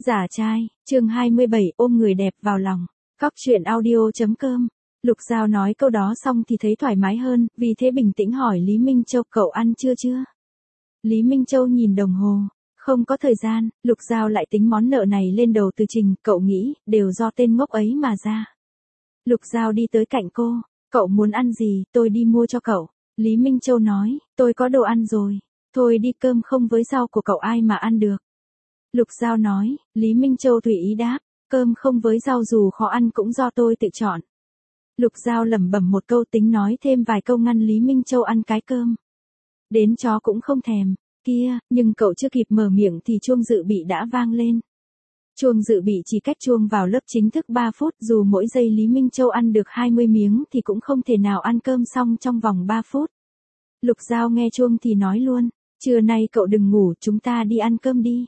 Giả trai, chương 27, ôm người đẹp vào lòng. Cóc truyện audio.com. Lục Giao nói câu đó xong thì thấy thoải mái hơn, vì thế bình tĩnh hỏi Lý Minh Châu, cậu ăn chưa? Lý Minh Châu nhìn đồng hồ, không có thời gian. Lục Giao lại tính món nợ này lên đầu Từ Trình, cậu nghĩ, đều do tên ngốc ấy mà ra. Lục Giao đi tới cạnh cô, cậu muốn ăn gì, tôi đi mua cho cậu. Lý Minh Châu nói, tôi có đồ ăn rồi, thôi đi, cơm không với rau của cậu ai mà ăn được. Lục Giao nói, Lý Minh Châu tùy ý đáp, cơm không với rau dù khó ăn cũng do tôi tự chọn. Lục Giao lẩm bẩm một câu tính nói thêm vài câu ngăn Lý Minh Châu ăn cái cơm. Đến chó cũng không thèm, kia, nhưng cậu chưa kịp mở miệng thì chuông dự bị đã vang lên. Chuông dự bị chỉ cách chuông vào lớp chính thức 3 phút, dù mỗi giây Lý Minh Châu ăn được 20 miếng thì cũng không thể nào ăn cơm xong trong vòng 3 phút. Lục Giao nghe chuông thì nói luôn, trưa nay cậu đừng ngủ, chúng ta đi ăn cơm đi.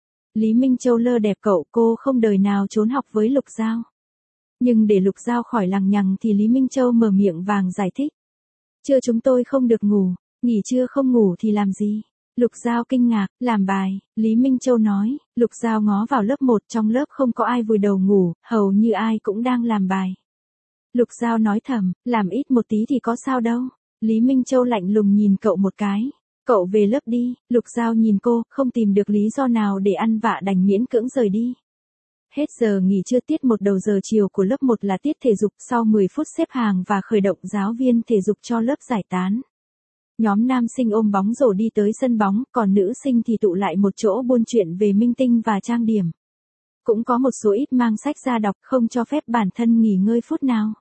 Lý Minh Châu lơ đẹp cậu, cô không đời nào trốn học với Lục Giao. Nhưng để Lục Giao khỏi lằng nhằng thì Lý Minh Châu mở miệng vàng giải thích. Trưa chúng tôi không được ngủ, nghỉ trưa không ngủ thì làm gì? Lục Giao kinh ngạc, làm bài, Lý Minh Châu nói. Lục Giao ngó vào lớp 1, trong lớp không có ai vùi đầu ngủ, hầu như ai cũng đang làm bài. Lục Giao nói thầm, làm ít một tí thì có sao đâu. Lý Minh Châu lạnh lùng nhìn cậu một cái. Cậu về lớp đi. Lục Giao nhìn cô, không tìm được lý do nào để ăn vạ đành miễn cưỡng rời đi. Hết giờ nghỉ trưa, tiết 1 đầu giờ chiều của lớp 1 là tiết thể dục, sau 10 phút xếp hàng và khởi động giáo viên thể dục cho lớp giải tán. Nhóm nam sinh ôm bóng rổ đi tới sân bóng, còn nữ sinh thì tụ lại một chỗ buôn chuyện về minh tinh và trang điểm. Cũng có một số ít mang sách ra đọc, không cho phép bản thân nghỉ ngơi phút nào.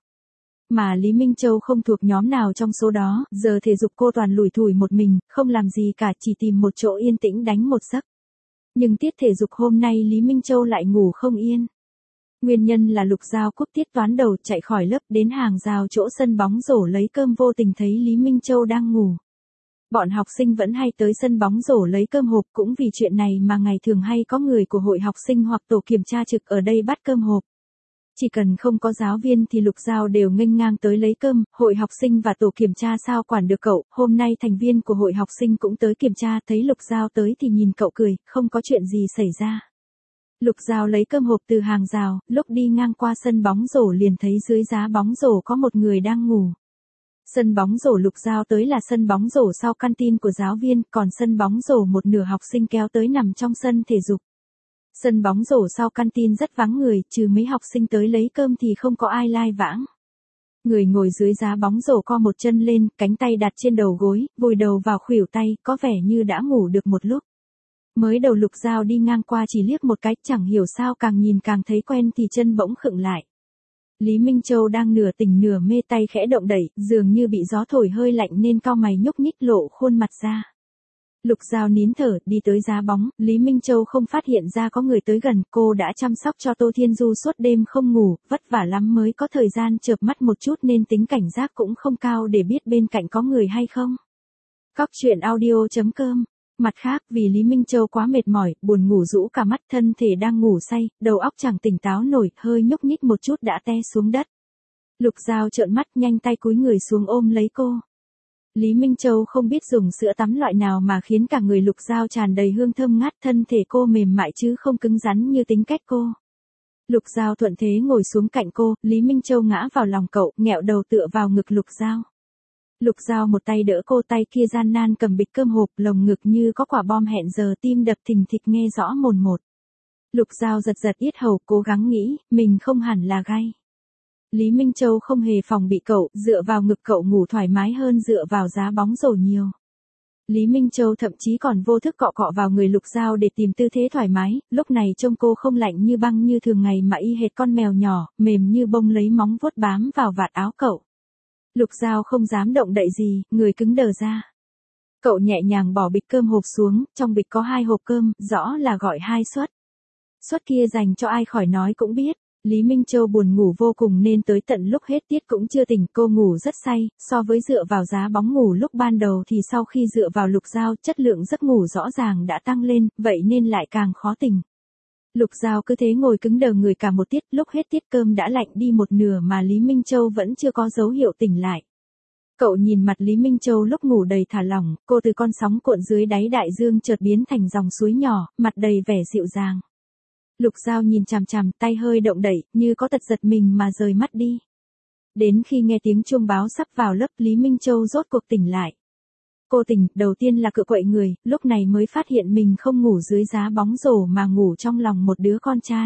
Mà Lý Minh Châu không thuộc nhóm nào trong số đó, giờ thể dục cô toàn lủi thủi một mình, không làm gì cả, chỉ tìm một chỗ yên tĩnh đánh một giấc. Nhưng tiết thể dục hôm nay Lý Minh Châu lại ngủ không yên. Nguyên nhân là Lục Giao cúp tiết toán đầu chạy khỏi lớp đến hàng rào chỗ sân bóng rổ lấy cơm, vô tình thấy Lý Minh Châu đang ngủ. Bọn học sinh vẫn hay tới sân bóng rổ lấy cơm hộp, cũng vì chuyện này mà ngày thường hay có người của hội học sinh hoặc tổ kiểm tra trực ở đây bắt cơm hộp. Chỉ cần không có giáo viên thì Lục Giao đều nghênh ngang tới lấy cơm, hội học sinh và tổ kiểm tra sao quản được cậu. Hôm nay thành viên của hội học sinh cũng tới kiểm tra, thấy Lục Giao tới thì nhìn cậu cười, không có chuyện gì xảy ra. Lục Giao lấy cơm hộp từ hàng rào, lúc đi ngang qua sân bóng rổ liền thấy dưới giá bóng rổ có một người đang ngủ. Sân bóng rổ Lục Giao tới là sân bóng rổ sau canteen của giáo viên, còn sân bóng rổ một nửa học sinh kéo tới nằm trong sân thể dục. Sân bóng rổ sau canteen rất vắng người, trừ mấy học sinh tới lấy cơm thì không có ai lai vãng. Người ngồi dưới giá bóng rổ co một chân lên, cánh tay đặt trên đầu gối, vùi đầu vào khuỷu tay, có vẻ như đã ngủ được một lúc. Mới đầu Lục Giao đi ngang qua chỉ liếc một cái, chẳng hiểu sao càng nhìn càng thấy quen thì chân bỗng khựng lại. Lý Minh Châu đang nửa tỉnh nửa mê, tay khẽ động đẩy, dường như bị gió thổi hơi lạnh nên cau mày nhúc nhích lộ khuôn mặt ra. Lục Giao nín thở, đi tới giá bóng, Lý Minh Châu không phát hiện ra có người tới gần, cô đã chăm sóc cho Tô Thiên Du suốt đêm không ngủ, vất vả lắm mới có thời gian chợp mắt một chút nên tính cảnh giác cũng không cao để biết bên cạnh có người hay không. Cóc truyện audio.com. Mặt khác, vì Lý Minh Châu quá mệt mỏi, buồn ngủ rũ cả mắt, thân thể đang ngủ say, đầu óc chẳng tỉnh táo nổi, hơi nhúc nhích một chút đã té xuống đất. Lục Giao trợn mắt, nhanh tay cúi người xuống ôm lấy cô. Lý Minh Châu không biết dùng sữa tắm loại nào mà khiến cả người Lục Giao tràn đầy hương thơm ngát, thân thể cô mềm mại chứ không cứng rắn như tính cách cô. Lục Giao thuận thế ngồi xuống cạnh cô, Lý Minh Châu ngã vào lòng cậu, nghẹo đầu tựa vào ngực Lục Giao. Lục Giao một tay đỡ cô, tay kia gian nan cầm bịch cơm hộp, lồng ngực như có quả bom hẹn giờ, tim đập thình thịch nghe rõ mồn một. Lục Giao giật giật yết hầu, cố gắng nghĩ, mình không hẳn là gay. Lý Minh Châu không hề phòng bị cậu, dựa vào ngực cậu ngủ thoải mái hơn dựa vào giá bóng rổ nhiều. Lý Minh Châu thậm chí còn vô thức cọ cọ vào người Lục Giao để tìm tư thế thoải mái, lúc này trông cô không lạnh như băng như thường ngày mà y hệt con mèo nhỏ, mềm như bông lấy móng vuốt bám vào vạt áo cậu. Lục Giao không dám động đậy gì, người cứng đờ ra. Cậu nhẹ nhàng bỏ bịch cơm hộp xuống, trong bịch có 2 hộp cơm, rõ là gọi 2 suất. Suất kia dành cho ai khỏi nói cũng biết. Lý Minh Châu buồn ngủ vô cùng nên tới tận lúc hết tiết cũng chưa tỉnh, cô ngủ rất say, so với dựa vào giá bóng ngủ lúc ban đầu thì sau khi dựa vào Lục Giao, chất lượng giấc ngủ rõ ràng đã tăng lên, vậy nên lại càng khó tỉnh. Lục Giao cứ thế ngồi cứng đờ người cả một tiết, lúc hết tiết cơm đã lạnh đi một nửa mà Lý Minh Châu vẫn chưa có dấu hiệu tỉnh lại. Cậu nhìn mặt Lý Minh Châu lúc ngủ đầy thả lỏng, cô từ con sóng cuộn dưới đáy đại dương chợt biến thành dòng suối nhỏ, mặt đầy vẻ dịu dàng. Lục Giao nhìn chằm chằm, tay hơi động đậy, như có tật giật mình mà rời mắt đi. Đến khi nghe tiếng chuông báo sắp vào lớp, Lý Minh Châu rốt cuộc tỉnh lại. Cô tỉnh, đầu tiên là cựa quậy người, lúc này mới phát hiện mình không ngủ dưới giá bóng rổ mà ngủ trong lòng một đứa con trai.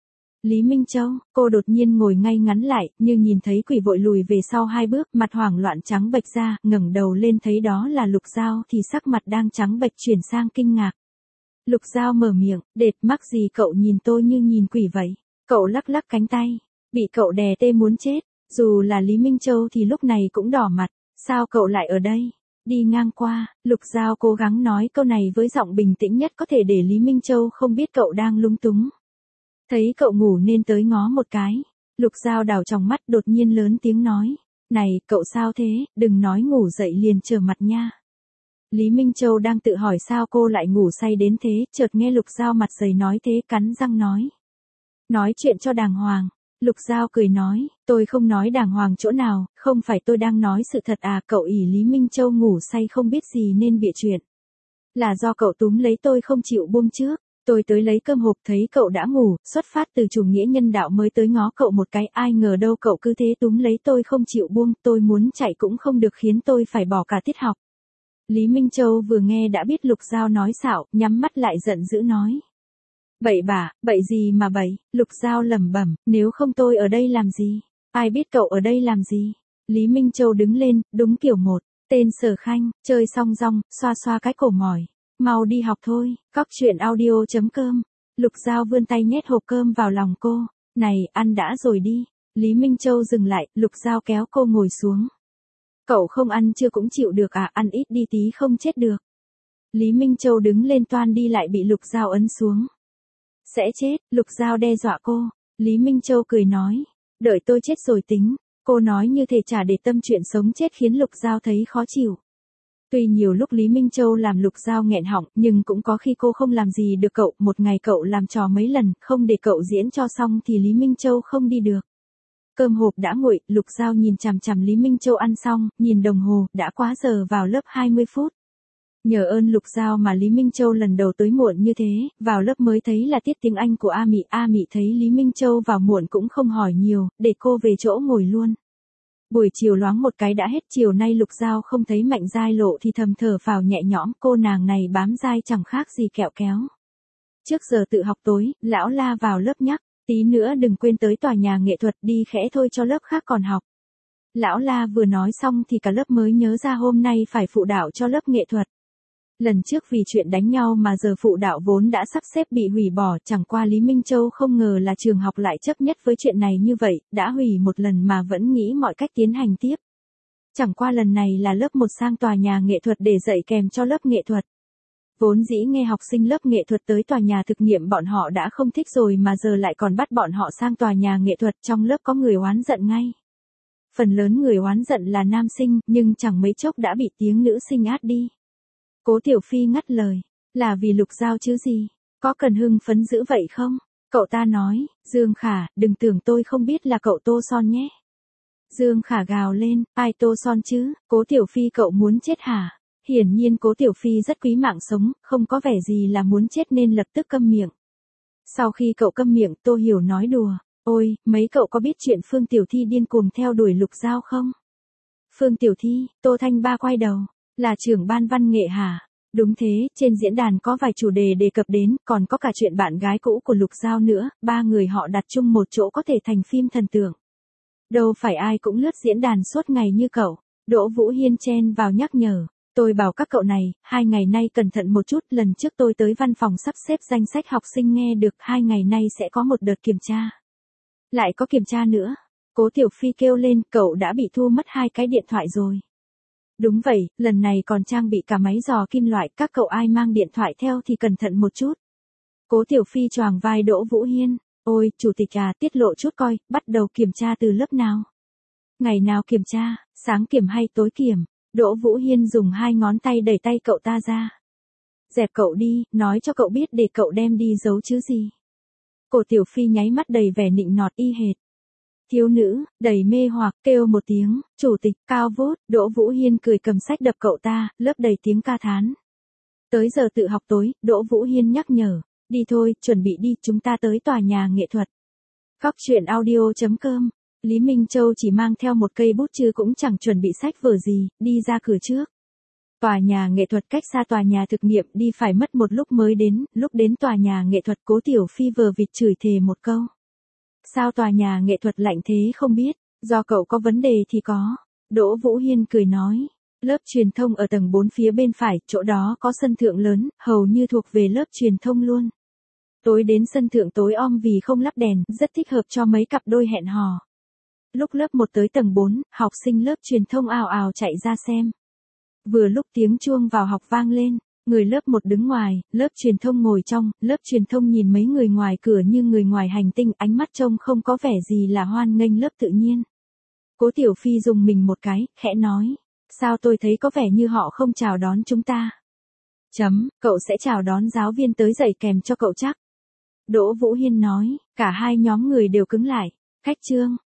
Lý Minh Châu, cô đột nhiên ngồi ngay ngắn lại, nhưng nhìn thấy quỷ vội lùi về sau 2 bước, mặt hoảng loạn trắng bệch ra, ngẩng đầu lên thấy đó là Lục Giao thì sắc mặt đang trắng bệch chuyển sang kinh ngạc. Lục Giao mở miệng, đệt mắc gì cậu nhìn tôi như nhìn quỷ vậy? Cậu lắc lắc cánh tay, bị cậu đè tê muốn chết, dù là Lý Minh Châu thì lúc này cũng đỏ mặt, sao cậu lại ở đây? Đi ngang qua, Lục Giao cố gắng nói câu này với giọng bình tĩnh nhất có thể để Lý Minh Châu không biết cậu đang lung túng. Thấy cậu ngủ nên tới ngó một cái. Lục Giao đảo tròng mắt đột nhiên lớn tiếng nói. Này, cậu sao thế, đừng nói ngủ dậy liền trở mặt nha. Lý Minh Châu đang tự hỏi sao cô lại ngủ say đến thế, chợt nghe Lục Giao mặt dày nói thế cắn răng nói. Nói chuyện cho đàng hoàng. Lục Giao cười nói, tôi không nói đàng hoàng chỗ nào, không phải tôi đang nói sự thật à, cậu ỷ Lý Minh Châu ngủ say không biết gì nên bịa chuyện. Là do cậu túm lấy tôi không chịu buông trước. Tôi tới lấy cơm hộp thấy cậu đã ngủ, xuất phát từ chủ nghĩa nhân đạo mới tới ngó cậu một cái, ai ngờ đâu cậu cứ thế túm lấy tôi không chịu buông, tôi muốn chạy cũng không được khiến tôi phải bỏ cả tiết học. Lý Minh Châu vừa nghe đã biết Lục Giao nói xạo, nhắm mắt lại giận dữ nói. Bậy bạ, bậy gì mà bậy, Lục Giao lẩm bẩm, nếu không tôi ở đây làm gì, ai biết cậu ở đây làm gì. Lý Minh Châu đứng lên, đúng kiểu một, tên Sở Khanh, chơi xong rong, xoa xoa cái cổ mỏi. Mau đi học thôi, cóc truyện audio.com. Lục Giao vươn tay nhét hộp cơm vào lòng cô. Này, ăn đã rồi đi. Lý Minh Châu dừng lại, Lục Giao kéo cô ngồi xuống. Cậu không ăn chưa cũng chịu được à, ăn ít đi tí không chết được. Lý Minh Châu đứng lên toan đi lại bị Lục Giao ấn xuống. Sẽ chết, Lục Giao đe dọa cô. Lý Minh Châu cười nói. Đợi tôi chết rồi tính. Cô nói như thể chả để tâm chuyện sống chết khiến Lục Giao thấy khó chịu. Tuy nhiều lúc Lý Minh Châu làm Lục Giao nghẹn họng, nhưng cũng có khi cô không làm gì được cậu, một ngày cậu làm trò mấy lần, không để cậu diễn cho xong thì Lý Minh Châu không đi được. Cơm hộp đã nguội, Lục Giao nhìn chằm chằm Lý Minh Châu ăn xong, nhìn đồng hồ, đã quá giờ vào lớp 20 phút. Nhờ ơn Lục Giao mà Lý Minh Châu lần đầu tới muộn như thế, vào lớp mới thấy là tiết tiếng Anh của A Mị thấy Lý Minh Châu vào muộn cũng không hỏi nhiều, để cô về chỗ ngồi luôn. Buổi chiều loáng một cái đã hết, chiều nay Lục Giao không thấy Mạnh Giai Lộ thì thầm thở phào nhẹ nhõm, cô nàng này bám dai chẳng khác gì kẹo kéo. Trước giờ tự học tối, lão la vào lớp nhắc, tí nữa đừng quên tới tòa nhà nghệ thuật đi khẽ thôi cho lớp khác còn học. Lão la vừa nói xong thì cả lớp mới nhớ ra hôm nay phải phụ đạo cho lớp nghệ thuật. Lần trước vì chuyện đánh nhau mà giờ phụ đạo vốn đã sắp xếp bị hủy bỏ, chẳng qua Lý Minh Châu không ngờ là trường học lại chấp nhất với chuyện này như vậy, đã hủy một lần mà vẫn nghĩ mọi cách tiến hành tiếp. Chẳng qua lần này là lớp 1 sang tòa nhà nghệ thuật để dạy kèm cho lớp nghệ thuật. Vốn dĩ nghe học sinh lớp nghệ thuật tới tòa nhà thực nghiệm bọn họ đã không thích rồi mà giờ lại còn bắt bọn họ sang tòa nhà nghệ thuật, trong lớp có người oán giận ngay. Phần lớn người oán giận là nam sinh, nhưng chẳng mấy chốc đã bị tiếng nữ sinh át đi. Cố Tiểu Phi ngắt lời, là vì Lục Giao chứ gì, có cần hưng phấn dữ vậy không? Cậu ta nói, Dương Khả, đừng tưởng tôi không biết là cậu Tô Son nhé. Dương Khả gào lên, ai Tô Son chứ, Cố Tiểu Phi cậu muốn chết hả? Hiển nhiên Cố Tiểu Phi rất quý mạng sống, không có vẻ gì là muốn chết nên lập tức câm miệng. Sau khi cậu câm miệng, Tô Hiểu nói đùa, ôi, mấy cậu có biết chuyện Phương Tiểu Thi điên cuồng theo đuổi Lục Giao không? Phương Tiểu Thi, Tô Thanh Ba quay đầu. Là trưởng ban văn nghệ hả? Đúng thế, trên diễn đàn có vài chủ đề đề cập đến, còn có cả chuyện bạn gái cũ của Lục Giao nữa, 3 người họ đặt chung một chỗ có thể thành phim thần tượng. Đâu phải ai cũng lướt diễn đàn suốt ngày như cậu. Đỗ Vũ Hiên chen vào nhắc nhở. Tôi bảo các cậu này, 2 ngày nay cẩn thận một chút, lần trước tôi tới văn phòng sắp xếp danh sách học sinh nghe được 2 ngày nay sẽ có một đợt kiểm tra. Lại có kiểm tra nữa. Cố Tiểu Phi kêu lên, cậu đã bị thu mất 2 cái điện thoại rồi. Đúng vậy, lần này còn trang bị cả máy dò kim loại, các cậu ai mang điện thoại theo thì cẩn thận một chút. Cố Tiểu Phi choàng vai Đỗ Vũ Hiên, ôi, chủ tịch à, tiết lộ chút coi, bắt đầu kiểm tra từ lớp nào? Ngày nào kiểm tra, sáng kiểm hay tối kiểm? Đỗ Vũ Hiên dùng 2 ngón tay đẩy tay cậu ta ra. Dẹp cậu đi, nói cho cậu biết để cậu đem đi giấu chứ gì. Cố Tiểu Phi nháy mắt đầy vẻ nịnh nọt y hệt. Thiếu nữ, đầy mê hoặc, kêu một tiếng, chủ tịch, cao vút, Đỗ Vũ Hiên cười cầm sách đập cậu ta, lớp đầy tiếng ca thán. Tới giờ tự học tối, Đỗ Vũ Hiên nhắc nhở, Đi thôi, chuẩn bị đi, chúng ta tới tòa nhà nghệ thuật. Cóc truyện audio.com. Lý Minh Châu chỉ mang theo một cây bút chứ cũng chẳng chuẩn bị sách vở gì, đi ra cửa trước. Tòa nhà nghệ thuật cách xa tòa nhà thực nghiệm đi phải mất một lúc mới đến, lúc đến tòa nhà nghệ thuật Cố Tiểu Phi vờ vịt chửi thề một câu. Sao tòa nhà nghệ thuật lạnh thế không biết, do cậu có vấn đề thì có. Đỗ Vũ Hiên cười nói, lớp truyền thông ở tầng 4 phía bên phải, chỗ đó có sân thượng lớn, hầu như thuộc về lớp truyền thông luôn. Tối đến sân thượng tối om vì không lắp đèn, rất thích hợp cho mấy cặp đôi hẹn hò. Lúc lớp 1 tới tầng 4, học sinh lớp truyền thông ào ào chạy ra xem. Vừa lúc tiếng chuông vào học vang lên, người lớp 1 đứng ngoài, lớp truyền thông ngồi trong, lớp truyền thông nhìn mấy người ngoài cửa như người ngoài hành tinh, ánh mắt trông không có vẻ gì là hoan nghênh lớp tự nhiên. Cố Tiểu Phi dùng mình một cái, khẽ nói, sao tôi thấy có vẻ như họ không chào đón chúng ta. Cậu sẽ chào đón giáo viên tới dạy kèm cho cậu chắc. Đỗ Vũ Hiên nói, cả hai nhóm người đều cứng lại, khách trương.